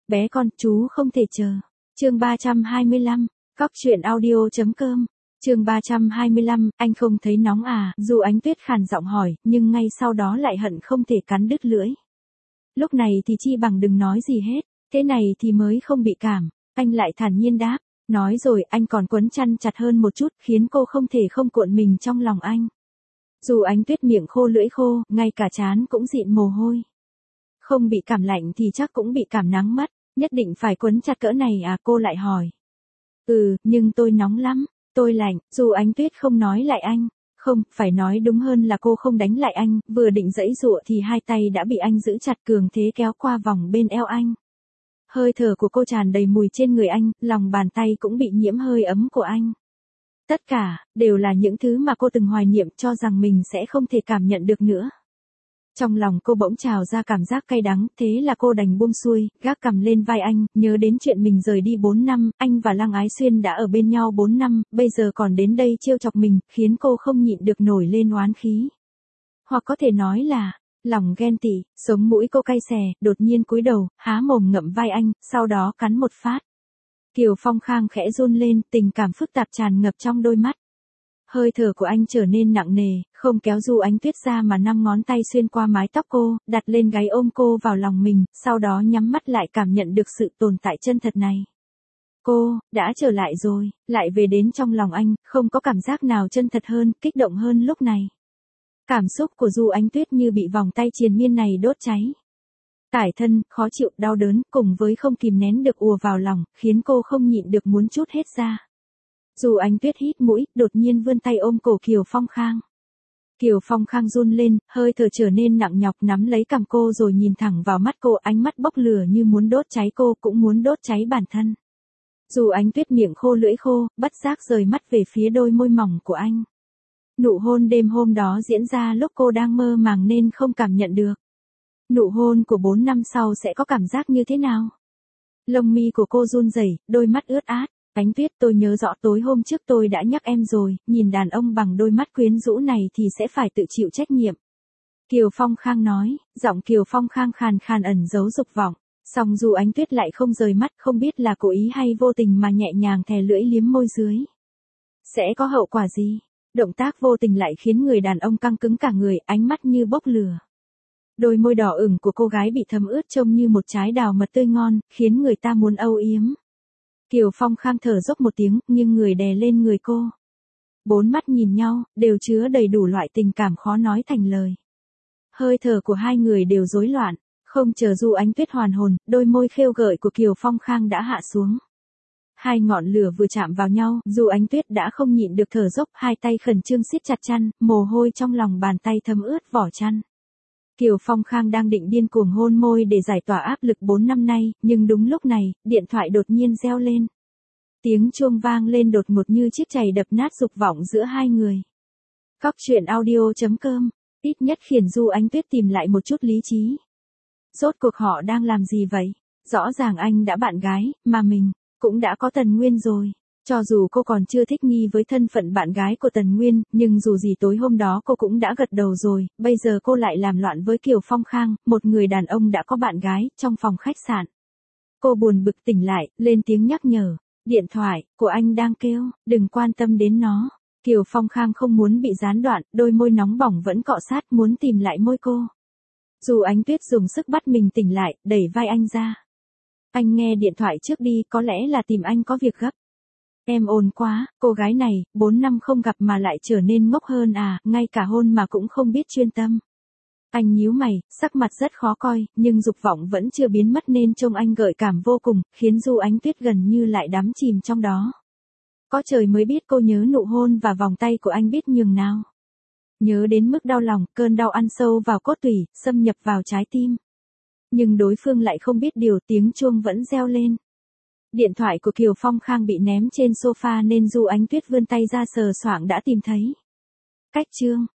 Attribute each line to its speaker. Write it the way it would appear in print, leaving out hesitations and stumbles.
Speaker 1: Bé con, chú không thể chờ. Chương 325, Cóc truyện audio.com. Chương 325, anh không thấy nóng à? Dù Ánh Tuyết khàn giọng hỏi, nhưng ngay sau đó lại hận không thể cắn đứt lưỡi. Lúc này thì chi bằng đừng nói gì hết, thế này thì mới không bị cảm. Anh lại thản nhiên đáp, nói rồi anh còn quấn chăn chặt hơn một chút, khiến cô không thể không cuộn mình trong lòng anh. Dù Ánh Tuyết miệng khô lưỡi khô, ngay cả trán cũng dịn mồ hôi. Không bị cảm lạnh thì chắc cũng bị cảm nắng mất, nhất định phải quấn chặt cỡ này à? Cô lại hỏi. Nhưng tôi nóng lắm, tôi lạnh. Dù Ánh Tuyết không nói lại anh. Không, phải nói đúng hơn là cô không đánh lại anh, vừa định giãy giụa thì hai tay đã bị anh giữ chặt cường thế kéo qua vòng bên eo anh. Hơi thở của cô tràn đầy mùi trên người anh, lòng bàn tay cũng bị nhiễm hơi ấm của anh. Tất cả, đều là những thứ mà cô từng hoài niệm cho rằng mình sẽ không thể cảm nhận được nữa. Trong lòng cô bỗng trào ra cảm giác cay đắng, thế là cô đành buông xuôi, gác cằm lên vai anh, nhớ đến chuyện mình rời đi 4 năm, anh và Lăng Ái Xuyên đã ở bên nhau 4 năm, bây giờ còn đến đây trêu chọc mình, khiến cô không nhịn được nổi lên oán khí. Hoặc có thể nói là, lòng ghen tị. Sống mũi cô cay xè, đột nhiên cúi đầu, há mồm ngậm vai anh, sau đó cắn một phát. Kiều Phong Khang khẽ run lên, tình cảm phức tạp tràn ngập trong đôi mắt. Hơi thở của anh trở nên nặng nề, không kéo Du Ánh Tuyết ra mà 5 ngón tay xuyên qua mái tóc cô, đặt lên gáy ôm cô vào lòng mình, sau đó nhắm mắt lại cảm nhận được sự tồn tại chân thật này. Cô, đã trở lại rồi, lại về đến trong lòng anh, không có cảm giác nào chân thật hơn, kích động hơn lúc này. Cảm xúc của Du Ánh Tuyết như bị vòng tay triền miên này đốt cháy. Tải thân, khó chịu, đau đớn, cùng với không kìm nén được ùa vào lòng, khiến cô không nhịn được muốn trút hết ra. Dù Ánh Tuyết hít mũi, đột nhiên vươn tay ôm cổ Kiều Phong Khang. Kiều Phong Khang run lên, hơi thở trở nên nặng nhọc nắm lấy cằm cô rồi nhìn thẳng vào mắt cô, ánh mắt bốc lửa như muốn đốt cháy cô cũng muốn đốt cháy bản thân. Dù Ánh Tuyết miệng khô lưỡi khô, bất giác rời mắt về phía đôi môi mỏng của anh. Nụ hôn đêm hôm đó diễn ra lúc cô đang mơ màng nên không cảm nhận được. Nụ hôn của 4 năm sau sẽ có cảm giác như thế nào? Lông mi của cô run rẩy, đôi mắt ướt át. Ánh Tuyết, tôi nhớ rõ tối hôm trước tôi đã nhắc em rồi, nhìn đàn ông bằng đôi mắt quyến rũ này thì sẽ phải tự chịu trách nhiệm. Kiều Phong Khang nói, giọng Kiều Phong Khang khàn khàn ẩn giấu dục vọng. Song dù Ánh Tuyết lại không rời mắt, không biết là cố ý hay vô tình mà nhẹ nhàng thè lưỡi liếm môi dưới. Sẽ có hậu quả gì? Động tác vô tình lại khiến người đàn ông căng cứng cả người, ánh mắt như bốc lửa. Đôi môi đỏ ửng của cô gái bị thấm ướt trông như một trái đào mật tươi ngon, khiến người ta muốn âu yếm. Kiều Phong Khang thở dốc một tiếng, nghiêng người đè lên người cô. 4 mắt nhìn nhau, đều chứa đầy đủ loại tình cảm khó nói thành lời. Hơi thở của hai người đều rối loạn, không chờ Du Ánh Tuyết hoàn hồn, đôi môi khêu gợi của Kiều Phong Khang đã hạ xuống. Hai ngọn lửa vừa chạm vào nhau, Du Ánh Tuyết đã không nhịn được thở dốc, hai tay khẩn trương siết chặt chăn, mồ hôi trong lòng bàn tay thấm ướt vỏ chăn. Kiều Phong Khang đang định điên cuồng hôn môi để giải tỏa áp lực 4 năm nay, nhưng đúng lúc này, điện thoại đột nhiên reo lên. Tiếng chuông vang lên đột ngột như chiếc chày đập nát dục vọng giữa hai người. Cóc truyện audio.com, ít nhất khiến Du Ánh Tuyết tìm lại một chút lý trí. Rốt cuộc họ đang làm gì vậy? Rõ ràng anh đã bạn gái, mà mình cũng đã có Tần Nguyên rồi. Cho dù cô còn chưa thích nghi với thân phận bạn gái của Tần Nguyên, nhưng dù gì tối hôm đó cô cũng đã gật đầu rồi, bây giờ cô lại làm loạn với Kiều Phong Khang, một người đàn ông đã có bạn gái, trong phòng khách sạn. Cô buồn bực tỉnh lại, lên tiếng nhắc nhở. Điện thoại của anh đang kêu, đừng quan tâm đến nó. Kiều Phong Khang không muốn bị gián đoạn, đôi môi nóng bỏng vẫn cọ sát muốn tìm lại môi cô. Dù Ánh Tuyết dùng sức bắt mình tỉnh lại, đẩy vai anh ra. Anh nghe điện thoại trước đi, có lẽ là tìm anh có việc gấp. Em ồn quá, cô gái này, 4 năm không gặp mà lại trở nên ngốc hơn à, ngay cả hôn mà cũng không biết chuyên tâm. Anh nhíu mày, sắc mặt rất khó coi, nhưng dục vọng vẫn chưa biến mất nên trông anh gợi cảm vô cùng, khiến Du Ánh Tuyết gần như lại đắm chìm trong đó. Có trời mới biết cô nhớ nụ hôn và vòng tay của anh biết nhường nào. Nhớ đến mức đau lòng, cơn đau ăn sâu vào cốt tủy, xâm nhập vào trái tim. Nhưng đối phương lại không biết điều, tiếng chuông vẫn reo lên. Điện thoại của Kiều Phong Khang bị ném trên sofa nên Du Ánh Tuyết vươn tay ra sờ soạng đã tìm thấy. Cách chương.